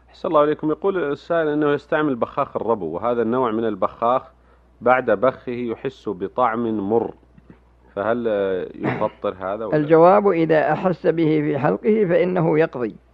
أحسن الله عليكم. يقول السائل أنه يستعمل بخاخ الربو، وهذا النوع من البخاخ بعد بخه يحس بطعم مر، فهل يفطر هذا ولا لا؟ الجواب: إذا أحس به في حلقه فإنه يقضي.